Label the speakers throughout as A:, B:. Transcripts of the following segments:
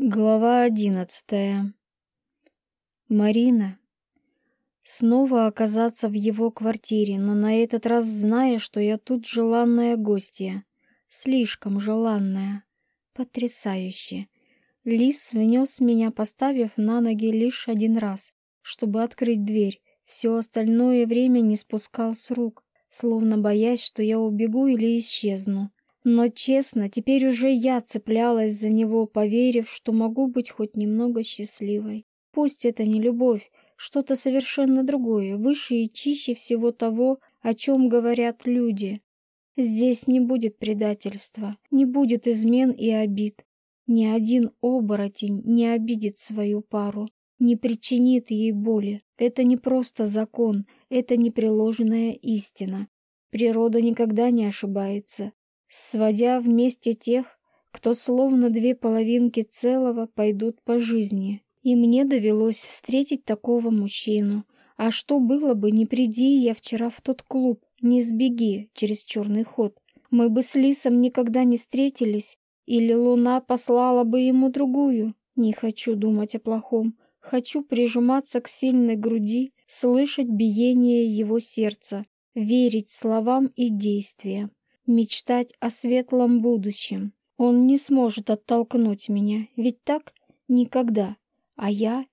A: Глава 11. Марина. Снова оказаться в его квартире, но на этот раз зная, что я тут желанная гостья. Слишком желанная. Потрясающе. Лис внес меня, поставив на ноги лишь один раз, чтобы открыть дверь. Все остальное время не спускал с рук, словно боясь, что я убегу или исчезну. Но, честно, теперь уже я цеплялась за него, поверив, что могу быть хоть немного счастливой. Пусть это не любовь, что-то совершенно другое, выше и чище всего того, о чем говорят люди. Здесь не будет предательства, не будет измен и обид. Ни один оборотень не обидит свою пару, не причинит ей боли. Это не просто закон, это непреложная истина. Природа никогда не ошибается, сводя вместе тех, кто словно две половинки целого пойдут по жизни. И мне довелось встретить такого мужчину. А что было бы, не приди я вчера в тот клуб, не сбеги через черный ход. Мы бы с Лисом никогда не встретились, или луна послала бы ему другую. Не хочу думать о плохом. Хочу прижиматься к сильной груди, слышать биение его сердца, верить словам и действиям. Мечтать о светлом будущем. Он не сможет оттолкнуть меня, ведь так? Никогда. А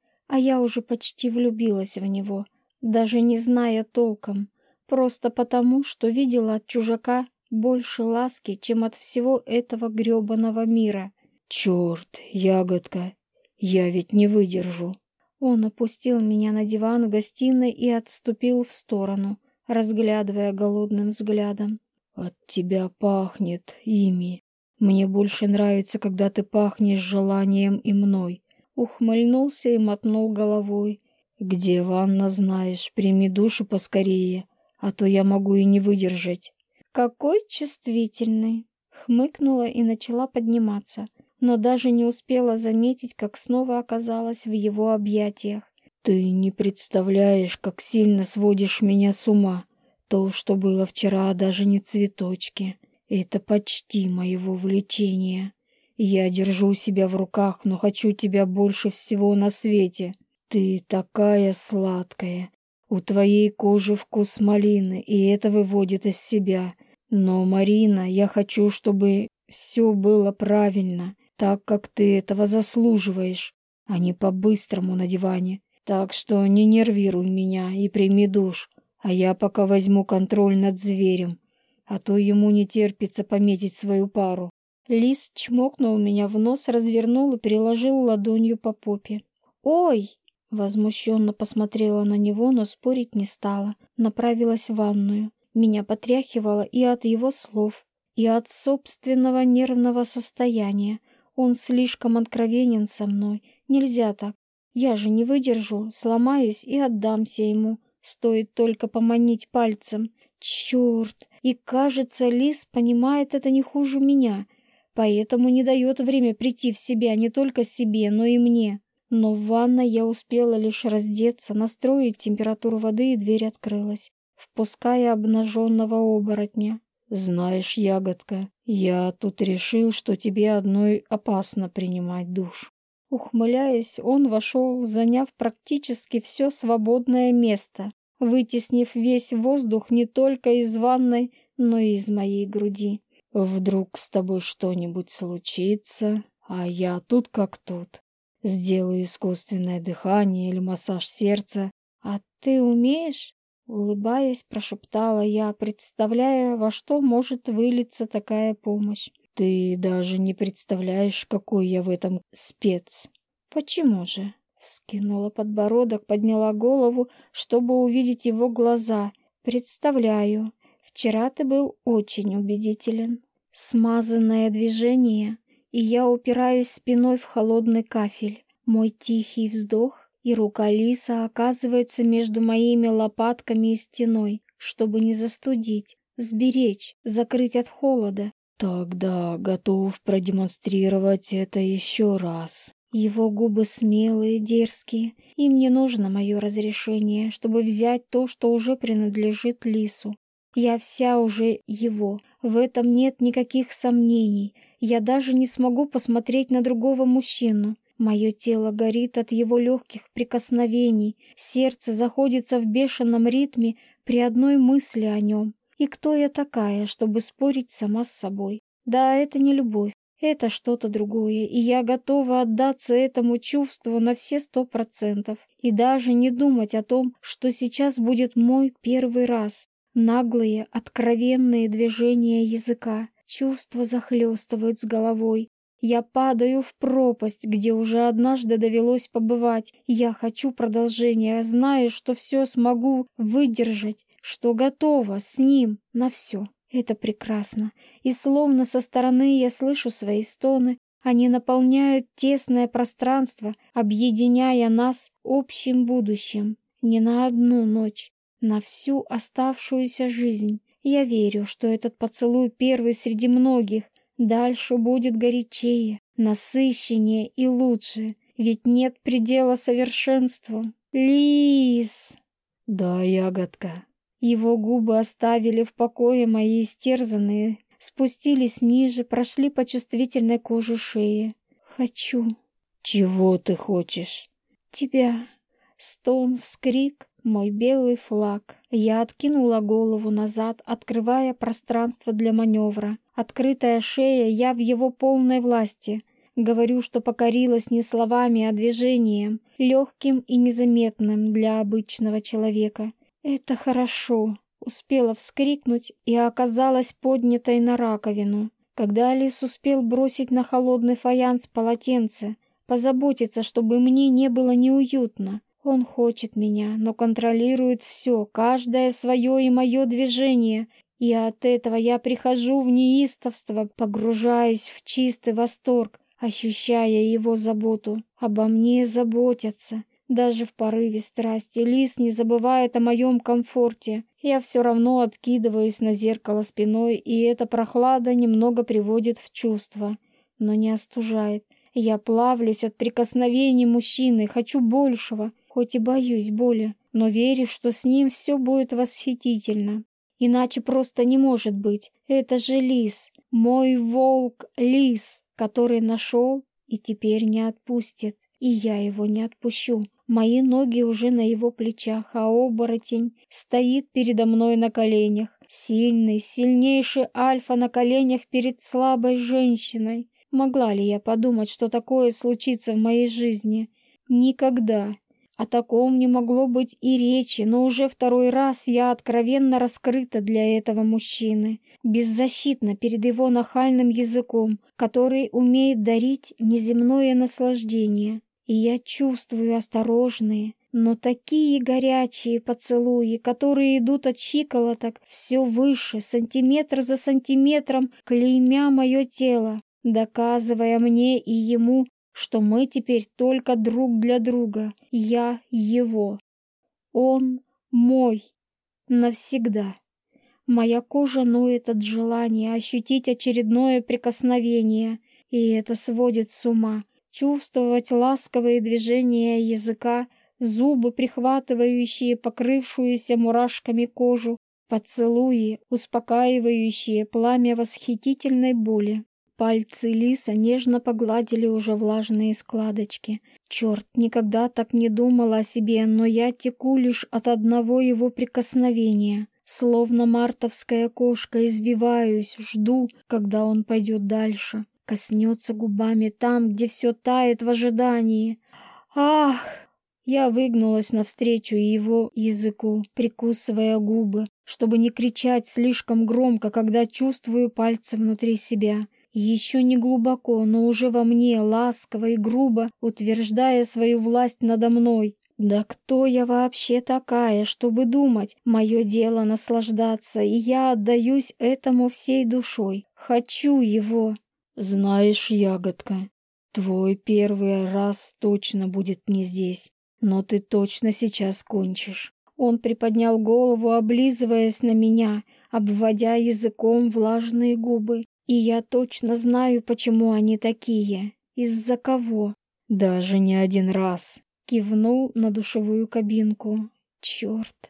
A: я уже почти влюбилась в него, даже не зная толком, просто потому, что видела от чужака больше ласки, чем от всего этого грёбаного мира.
B: Черт, ягодка, я ведь не выдержу.
A: Он опустил меня на диван в гостиной и отступил в сторону, разглядывая голодным взглядом.
B: От тебя пахнет ими. Мне больше нравится, когда ты пахнешь желанием и мной.
A: Ухмыльнулся и мотнул головой.
B: Где ванна, знаешь, прими душу поскорее, а то я могу и не выдержать.
A: Какой чувствительный! Хмыкнула и начала подниматься, но даже не успела заметить, как снова оказалась в его объятиях.
B: Ты не представляешь, как сильно сводишь меня с ума. То, что было вчера, даже не цветочки. Это почти моего влечения. Я держу себя в руках, но хочу тебя больше всего на свете. Ты такая сладкая. У твоей кожи вкус малины, и это выводит из себя. Но, Марина, я хочу, чтобы все было правильно, так, как ты этого заслуживаешь, а не по-быстрому на диване. Так что не нервируй меня и прими душ, а я пока возьму контроль над зверем, а то ему не терпится пометить свою пару.
A: Лис чмокнул меня в нос, развернул и приложил ладонью по попе. «Ой!» — возмущенно посмотрела на него, но спорить не стала. Направилась в ванную. Меня потряхивало и от его слов, и от собственного нервного состояния. Он слишком откровенен со мной. Нельзя так. Я же не выдержу, сломаюсь и отдамся ему. Стоит только поманить пальцем. Черт! И кажется, Лис понимает это не хуже меня, поэтому не дает время прийти в себя не только себе, но и мне. Но в ванной я успела лишь раздеться, настроить температуру воды, и дверь открылась, впуская обнаженного оборотня.
B: Знаешь, ягодка, я тут решил, что тебе одной опасно принимать душ.
A: Ухмыляясь, он вошел, заняв практически все свободное место, вытеснив весь воздух не только из ванной, но и из моей груди.
B: Вдруг с тобой что-нибудь случится, а я тут как тут. Сделаю искусственное дыхание или массаж сердца.
A: «А ты умеешь?» — улыбаясь, прошептала я, представляя, во что может вылиться такая помощь.
B: Ты даже не представляешь, какой я в этом спец.
A: «Почему же?» — вскинула подбородок, подняла голову, чтобы увидеть его глаза. «Представляю. Вчера ты был очень убедителен». Смазанное движение, и я упираюсь спиной в холодный кафель. Мой тихий вздох, и рука Лиса оказывается между моими лопатками и стеной, чтобы не застудить, сберечь, закрыть от холода.
B: Тогда готов продемонстрировать это еще раз.
A: Его губы смелые, дерзкие, и мне нужно мое разрешение, чтобы взять то, что уже принадлежит Лису. Я вся уже его, В этом нет никаких сомнений. Я даже не смогу посмотреть на другого мужчину. Мое тело горит от его легких прикосновений, сердце заходится в бешеном ритме при одной мысли о нем. И кто я такая, чтобы спорить сама с собой? Да, это не любовь, это что-то другое, и я готова отдаться этому чувству на все 100%. И даже не думать о том, что сейчас будет мой первый раз. Наглые, откровенные движения языка, чувства захлестывают с головой. Я падаю в пропасть, где уже однажды довелось побывать. Я хочу продолжения, знаю, что все смогу выдержать, что готова с ним на все. Это прекрасно. И словно со стороны я слышу свои стоны. Они наполняют тесное пространство, объединяя нас общим будущим. Не на одну ночь, на всю оставшуюся жизнь. Я верю, что этот поцелуй первый среди многих. Дальше будет горячее, насыщеннее и лучше, ведь нет предела совершенству. Лис!
B: Да, ягодка.
A: Его губы оставили в покое мои истерзанные, спустились ниже, прошли по чувствительной коже шеи. Хочу.
B: Чего ты хочешь?
A: Тебя. Стон, вскрик, мой белый флаг. Я откинула голову назад, открывая пространство для маневра. Открытая шея, я в его полной власти. Говорю, что покорилась не словами, а движением, легким и незаметным для обычного человека. «Это хорошо!» Успела вскрикнуть и оказалась поднятой на раковину. Когда Алис успел бросить на холодный фаянс полотенце, позаботиться, чтобы мне не было неуютно. Он хочет меня, но контролирует все, каждое свое и мое движение. И от этого я прихожу в неистовство, погружаюсь в чистый восторг, ощущая его заботу. Обо мне заботятся. Даже в порыве страсти Лис не забывает о моем комфорте. Я все равно откидываюсь на зеркало спиной, и эта прохлада немного приводит в чувство, но не остужает. Я плавлюсь от прикосновений мужчины, хочу большего, хоть и боюсь боли, но верю, что с ним все будет восхитительно. Иначе просто не может быть. Это же Лис, мой волк Лис, который нашел и теперь не отпустит. И я его не отпущу. Мои ноги уже на его плечах, а оборотень стоит передо мной на коленях. Сильный, сильнейший альфа на коленях перед слабой женщиной. Могла ли я подумать, что такое случится в моей жизни? Никогда. О таком не могло быть и речи, но уже второй раз я откровенно раскрыта для этого мужчины, беззащитна перед его нахальным языком, который умеет дарить неземное наслаждение. И я чувствую осторожные, но такие горячие поцелуи, которые идут от щиколоток все выше, сантиметр за сантиметром, клеймя мое тело, доказывая мне и ему, что мы теперь только друг для друга. Я его. Он мой. Навсегда. Моя кожа ноет от желания ощутить очередное прикосновение, и это сводит с ума. Чувствовать ласковые движения языка, зубы, прихватывающие покрывшуюся мурашками кожу, поцелуи, успокаивающие пламя восхитительной боли. Пальцы Лиса нежно погладили уже влажные складочки. Черт, никогда так не думала о себе, но я теку лишь от одного его прикосновения. Словно мартовская кошка извиваюсь, жду, когда он пойдет дальше. Коснется губами там, где все тает в ожидании. Ах! Я выгнулась навстречу его языку, прикусывая губы, чтобы не кричать слишком громко, когда чувствую пальцы внутри себя. Еще не глубоко, но уже во мне, ласково и грубо, утверждая свою власть надо мной. Да кто я вообще такая, чтобы думать? Мое дело наслаждаться, и я отдаюсь этому всей душой. Хочу его.
B: Знаешь, ягодка, твой первый раз точно будет не здесь, но ты точно сейчас кончишь.
A: Он приподнял голову, облизываясь на меня, обводя языком влажные губы. И я точно знаю, почему они такие. Из-за кого.
B: Даже не один раз.
A: Кивнул на душевую кабинку. Черт.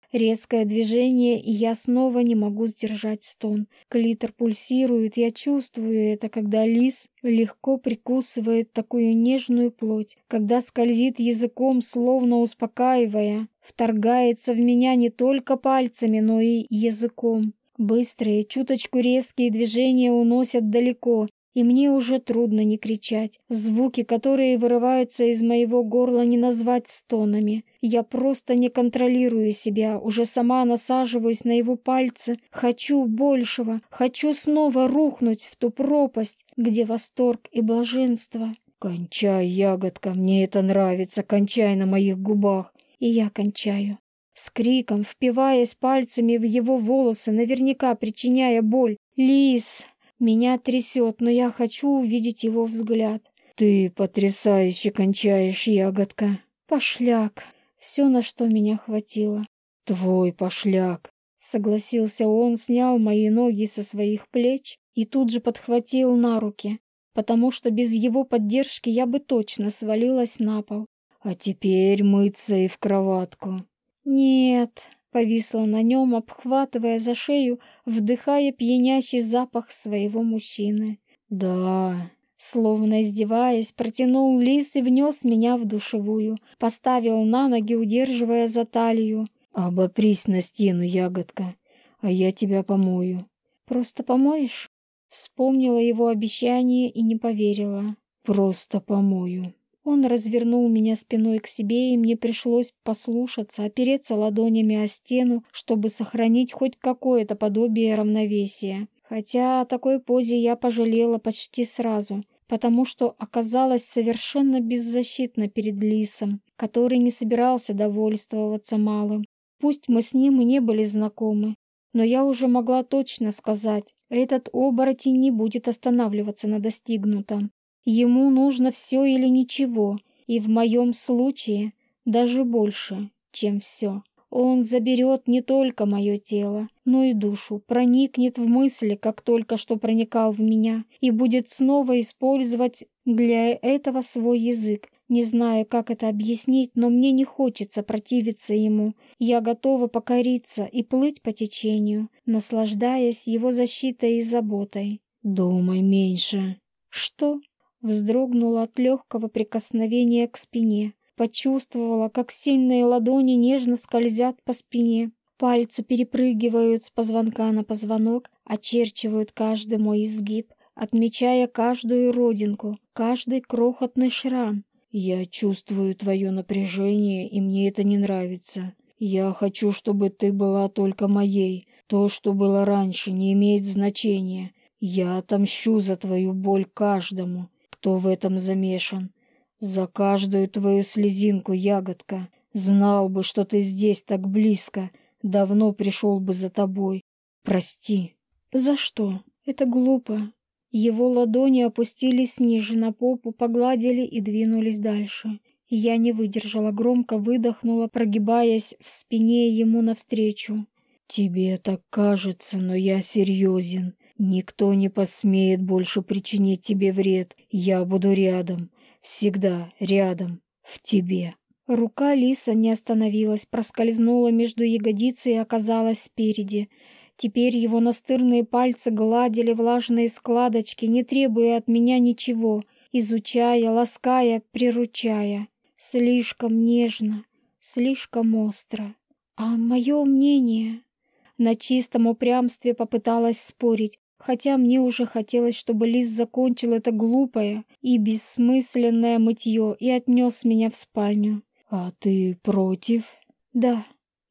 A: Резкое движение, и я снова не могу сдержать стон. Клитор пульсирует, я чувствую это, когда лис легко прикусывает такую нежную плоть, когда скользит языком, словно успокаивая, вторгается в меня не только пальцами, но и языком. Быстрые, чуточку резкие движения уносят далеко, и мне уже трудно не кричать. Звуки, которые вырываются из моего горла, не назвать стонами. Я просто не контролирую себя, уже сама насаживаюсь на его пальцы. Хочу большего, хочу снова рухнуть в ту пропасть, где восторг и блаженство.
B: «Кончай, ягодка, мне это нравится, кончай на моих губах».
A: И я кончаю. С криком, впиваясь пальцами в его волосы, наверняка причиняя боль. «Лис!» Меня трясет, но я хочу увидеть его взгляд.
B: «Ты потрясающе кончаешь, ягодка».
A: «Пошляк!» Все, на что меня хватило.
B: «Твой пошляк!»
A: Согласился он, снял мои ноги со своих плеч и тут же подхватил на руки, потому что без его поддержки я бы точно свалилась на пол.
B: «А теперь мыться и в кроватку».
A: «Нет», — повисла на нем, обхватывая за шею, вдыхая пьянящий запах своего мужчины.
B: «Да».
A: Словно издеваясь, протянул лис и внес меня в душевую, поставил на ноги, удерживая за талию.
B: «Обопрись на стену, ягодка, а я тебя помою».
A: «Просто помоешь?» Вспомнила его обещание и не поверила.
B: «Просто помою».
A: Он развернул меня спиной к себе, и мне пришлось послушаться, опереться ладонями о стену, чтобы сохранить хоть какое-то подобие равновесия. Хотя о такой позе я пожалела почти сразу, потому что оказалась совершенно беззащитна перед лисом, который не собирался довольствоваться малым. Пусть мы с ним и не были знакомы, но я уже могла точно сказать, этот оборотень не будет останавливаться на достигнутом. Ему нужно все или ничего, и в моем случае даже больше, чем все. Он заберет не только мое тело, но и душу, проникнет в мысли, как только что проникал в меня, и будет снова использовать для этого свой язык. Не знаю, как это объяснить, но мне не хочется противиться ему. Я готова покориться и плыть по течению, наслаждаясь его защитой и заботой.
B: «Думай меньше».
A: «Что?» Вздрогнула от легкого прикосновения к спине. Почувствовала, как сильные ладони нежно скользят по спине. Пальцы перепрыгивают с позвонка на позвонок, очерчивают каждый мой изгиб, отмечая каждую родинку, каждый крохотный шрам.
B: «Я чувствую твое напряжение, и мне это не нравится. Я хочу, чтобы ты была только моей. То, что было раньше, не имеет значения. Я отомщу за твою боль каждому, кто в этом замешан. За каждую твою слезинку, ягодка. Знал бы, что ты здесь так близко, давно пришел бы за тобой. Прости».
A: «За что? Это глупо». Его ладони опустились ниже на попу, погладили и двинулись дальше. Я не выдержала, громко выдохнула, прогибаясь в спине ему навстречу.
B: «Тебе так кажется, но я серьезен. Никто не посмеет больше причинить тебе вред. Я буду рядом, всегда рядом, в тебе».
A: Рука лиса не остановилась, проскользнула между ягодиц и оказалась спереди. Теперь его настырные пальцы гладили влажные складочки, не требуя от меня ничего, изучая, лаская, приручая. Слишком нежно, слишком остро. А мое мнение? На чистом упрямстве попыталась спорить, хотя мне уже хотелось, чтобы лис закончил это глупое и бессмысленное мытье и отнес меня в спальню.
B: «А ты против?»
A: «Да».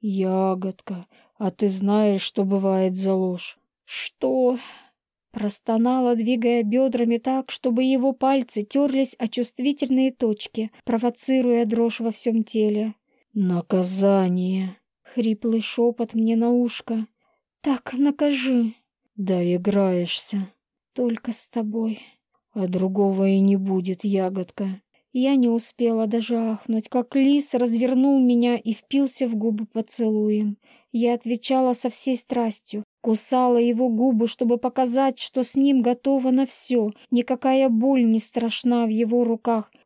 B: «Ягодка, а ты знаешь, что бывает за ложь?»
A: «Что?» Простонала, двигая бедрами так, чтобы его пальцы терлись о чувствительные точки, провоцируя дрожь во всем теле.
B: «Наказание!»
A: Хриплый шепот мне на ушко. «Так, накажи!»
B: «Доиграешься!»
A: «Только с тобой!»
B: «А другого и не будет, ягодка!»
A: Я не успела даже ахнуть, как лис развернул меня и впился в губы поцелуем. Я отвечала со всей страстью, кусала его губы, чтобы показать, что с ним готова на все. Никакая боль не страшна в его руках,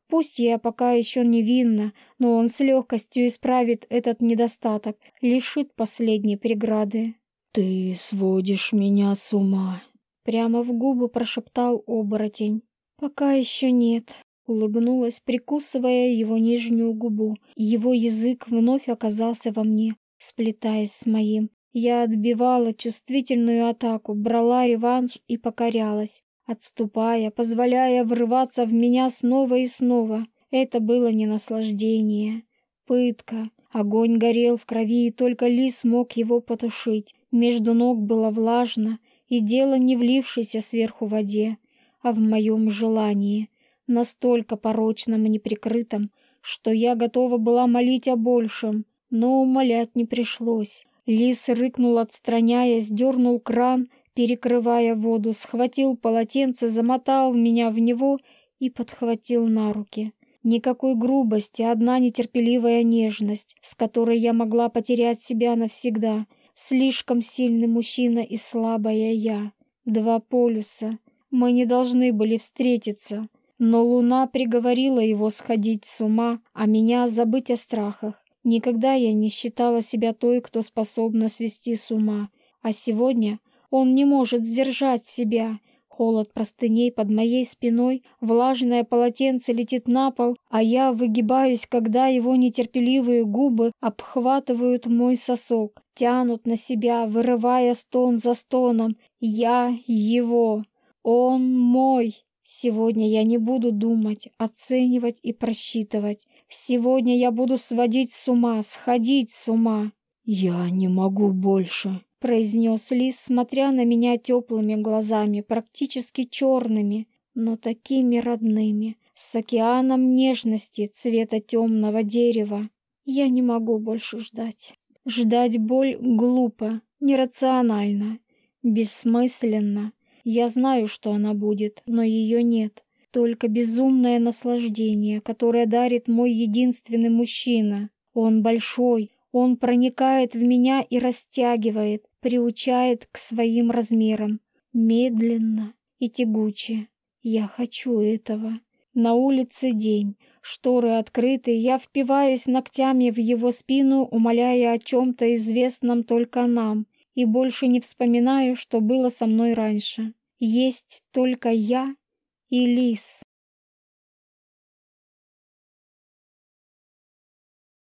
A: Пусть я пока еще невинна, но он с легкостью исправит этот недостаток, лишит последней преграды.
B: «Ты сводишь меня с ума»,
A: — прямо в губы прошептал оборотень. «Пока еще нет», — улыбнулась, прикусывая его нижнюю губу. Его язык вновь оказался во мне, сплетаясь с моим. Я отбивала чувствительную атаку, брала реванш и покорялась, отступая, позволяя врываться в меня снова и снова. Это было не наслаждение, пытка. Огонь горел в крови, и только Лис мог его потушить. Между ног было влажно, и дело не влившейся сверху воде, а в моем желании, настолько порочном и неприкрытом, что я готова была молить о большем, но умолять не пришлось. Лис рыкнул, отстраняясь, дернул кран, перекрывая воду, схватил полотенце, замотал меня в него и подхватил на руки. Никакой грубости, одна нетерпеливая нежность, с которой я могла потерять себя навсегда. Слишком сильный мужчина и слабая я. Два полюса. Мы не должны были встретиться, но луна приговорила его сходить с ума, а меня забыть о страхах. Никогда я не считала себя той, кто способна свести с ума, а сегодня он не может сдержать себя. Холод простыней под моей спиной, влажное полотенце летит на пол, а я выгибаюсь, когда его нетерпеливые губы обхватывают мой сосок, тянут на себя, вырывая стон за стоном. Я его, он мой. Сегодня я не буду думать, оценивать и просчитывать. Сегодня я буду сводить с ума, сходить с ума.
B: «Я не могу больше»,
A: — произнес Лис, смотря на меня теплыми глазами, практически черными, но такими родными, с океаном нежности цвета темного дерева. Я не могу больше ждать. Ждать боль глупо, нерационально, бессмысленно. Я знаю, что она будет, но ее нет. Только безумное наслаждение, которое дарит мой единственный мужчина. Он большой, он проникает в меня и растягивает, приучает к своим размерам. Медленно и тягуче. Я хочу этого. На улице день. Шторы открыты, я впиваюсь ногтями в его спину, умоляя о чем-то известном только нам, и больше не вспоминаю, что было со мной раньше. Есть только я и Лис.